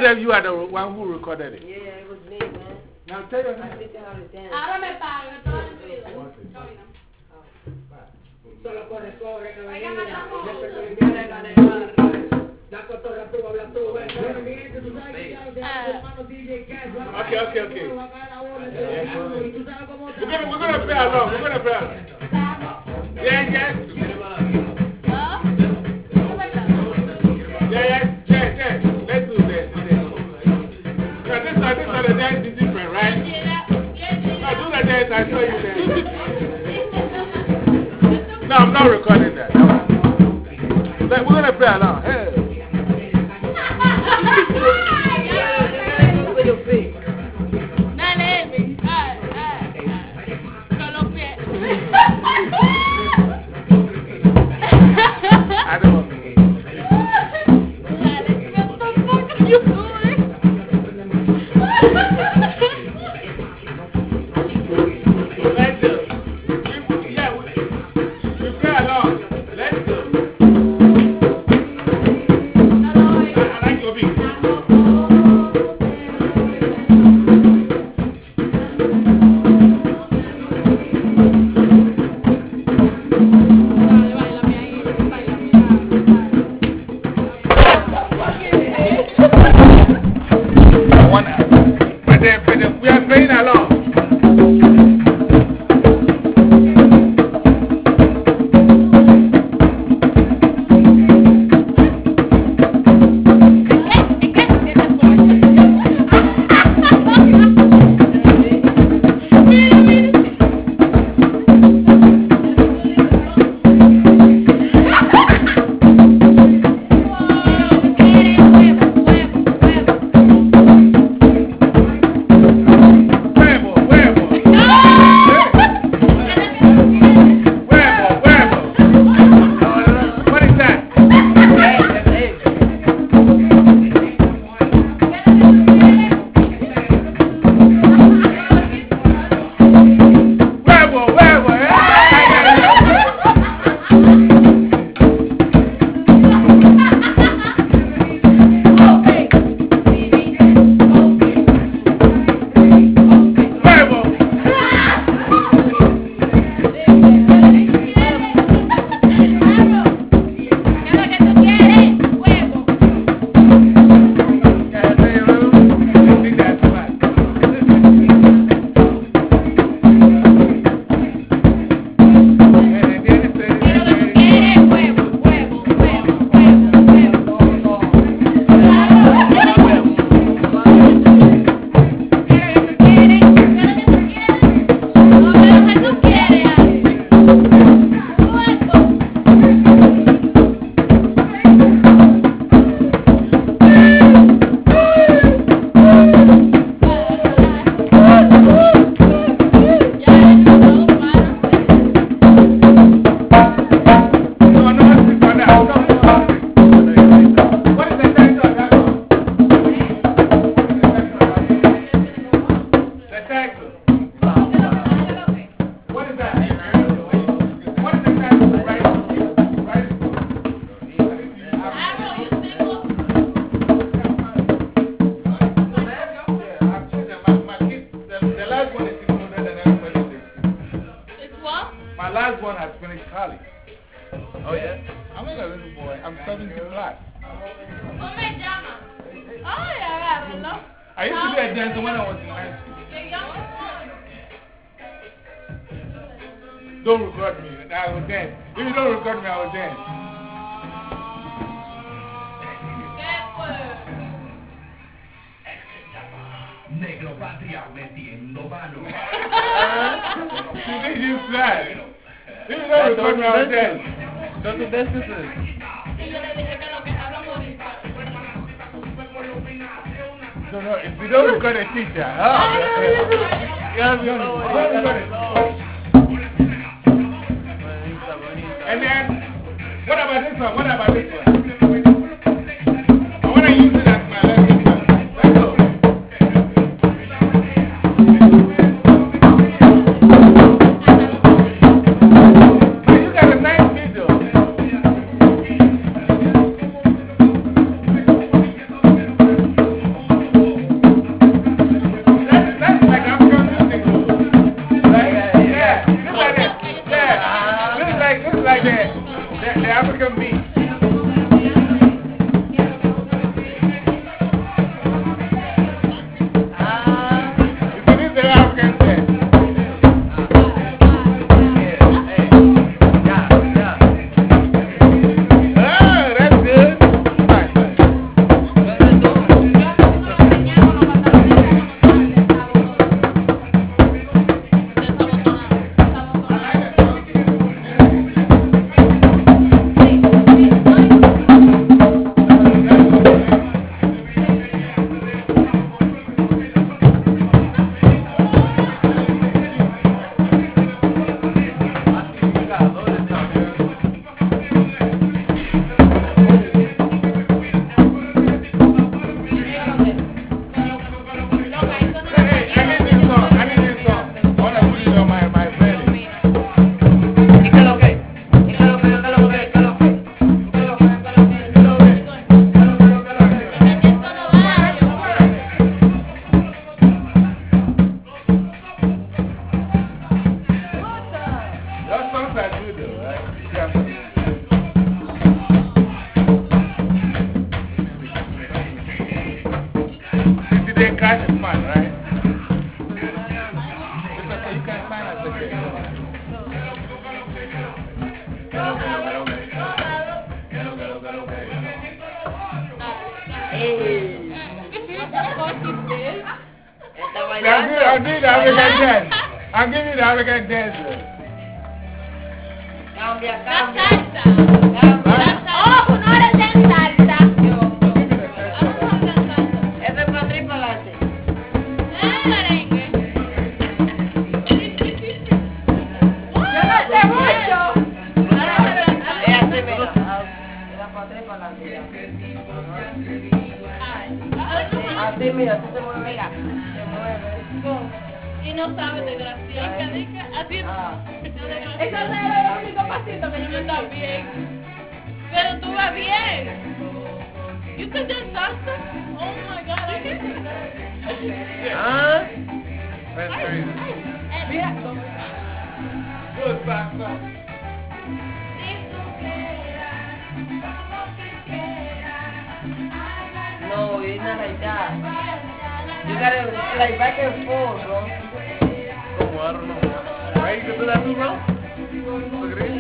that you are the one who recorded it. Yeah, it was me, man. Now tell your name. I think I have to dance. Ahora me pagan, todo el video. Solo por el pobre que venía. La cotorra tú hablas tú, güey. Okay. We're gonna play along. Yeah. Let's do this. Now this one, the dance is different, right? Now do the dance, I'll show you that. No, I'm not recording that. We're gonna play along. Hey. I don't we are playing along. My last one has finished college. Oh, yeah? I'm not a little boy. I'm 17 plus. ¿Cómo me llama? Ay, agárralo. I used to be a dancer when I was in high school. Don't record me. I will dance. If you don't record me, I will dance. Negro patria metiendo mano. You think you fly? If you don't record me, I will dance. Those are businesses. No, if you don't record a teacher. You gotta be honest. Don't record it. And then, what about this one? I want to use it as my lesson. Let's go. You got a nice video. What the fuck is this? Está I'll bailando. give the African dance. I'll give you the African dance. Cambia, La cambia. salsa. Cambia. Oh, no eres de salsa. Eso es para atrás y para adelante. Merengue. Yo no sé mucho. Es así, mira. Era para atrás y para adelante. Así, mira, tú te mueves. Mira, te mueves. Y no sabes, desgraciado. Así. Ah. Eso es el único pasito que yo me está bien. Pero tú vas bien. You can dance salsa? Oh my God, I can do that. Huh? That's crazy. Mira. Good salsa. No, it's not like that. You gotta like back and forth, bro. Como, I don't know. Right? You can do that too, bro? ¿Tú crees?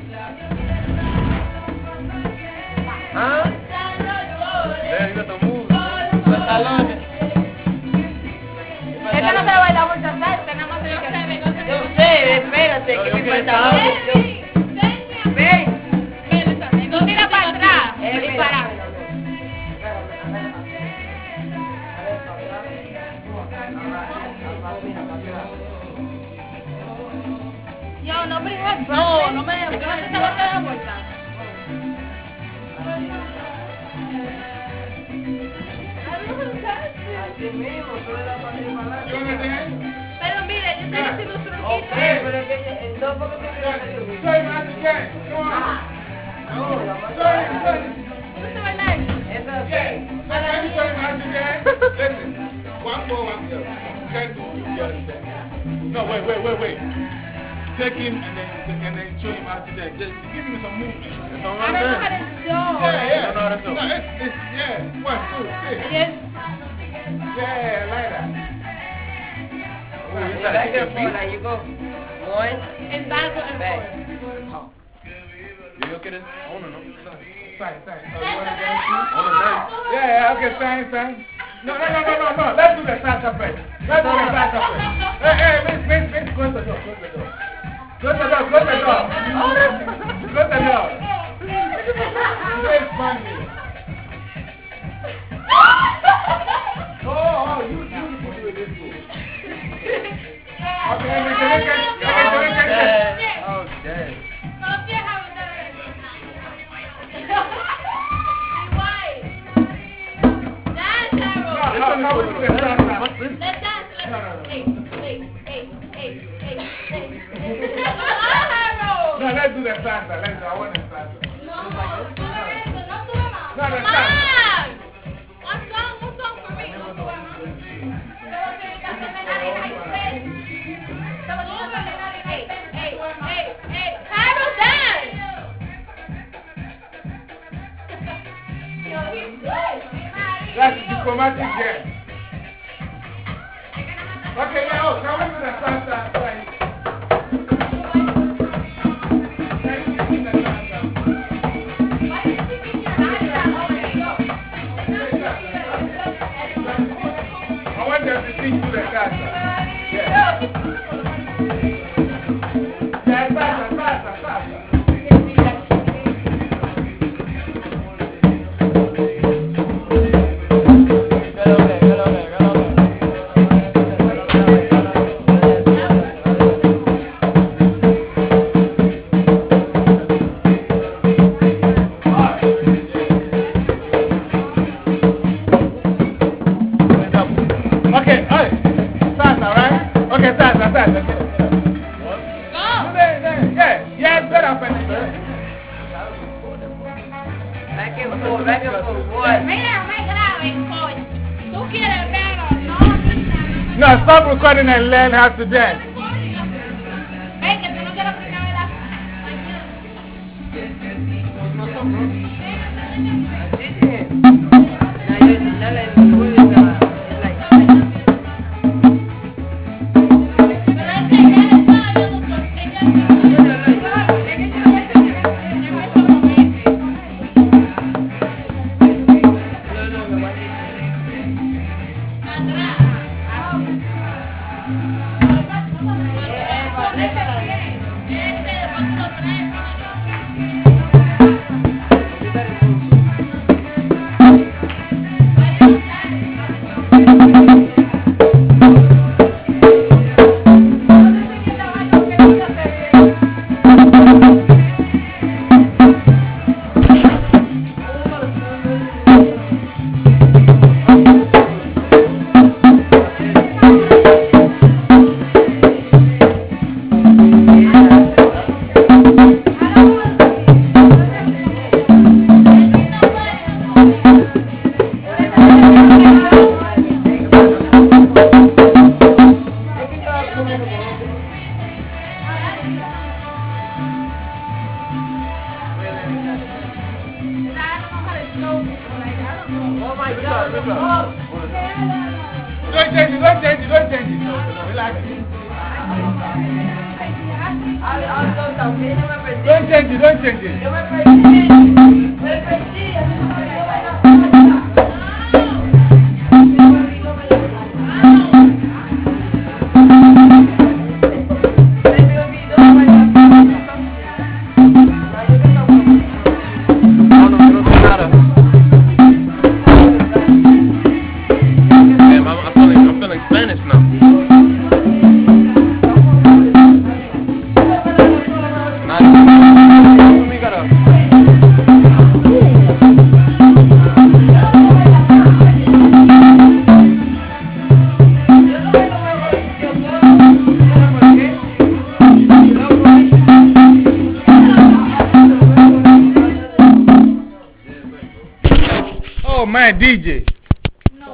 Huh? There, you got the moves. Los talones. Esta no se la baila mucho salsa, nada más tiene que hacer. Yo sé, espérate, No, que yo mi quiero pantalón. Ven. Tú tira para atrás y para. Yo, no brinques. No, no me des. Yo no te sabes de la vuelta. Así mismo, tú le das para arriba y para You adelante. wanna dance? Pero mire, yo estoy haciendo un truquito. Ok, pero es que no porque tú quieras que tú. Show him how to dance. Come on. No, la más. Show him, show him. ¿Tú te bailas? Eso es Yeah. así. Can you show him how to dance? Listen. One more, one more. You can't do it. You understand? No, wait. Take him and then show him how to dance. Just give him some movement. That's all I I'm don't know how saying. to show. Yeah. No, that's No, all. it's yeah. 1, 2, 3. Yes. Yeah, like that. Ooh, you You gotta back kick your and forth, feet. like you go. One, En bajo, en back. forward. Yo quiero... I wanna know. Sign. Oh, you wanna dance too? I wanna dance. Yeah, okay, sign. No. Let's do the salsa first. Hey, Miss, close the door. Close the door. It's funny. Oh, you do this fool. Okay, let me get Oh, dead. How we do the salsa? What's this? Let's dance. No. No, let's do the salsa. I want the salsa. No, the salsa. One song for me. No sube más. Hey, Harold, dance. That's diplomatic game. Okay, now, can we do the salsa? Right. Can you give me the salsa? I want them to teach you the salsa. Yeah. Yeah, salsa. Okay, hey, salsa, right? Okay, salsa. Go. Yeah, it's better for me. back and forth, boy. Mira, me grave, coño. Tú quieres ver o no. No, stop recording and learn how to dance. Ven, que tú no quieres primera vez la Oh my God. Don't change it, don't change it, don't change it. Relax. Don't change it, don't change it. Yo me perdí. Me perdí. I'm feeling Spanish now. Oh man, DJ.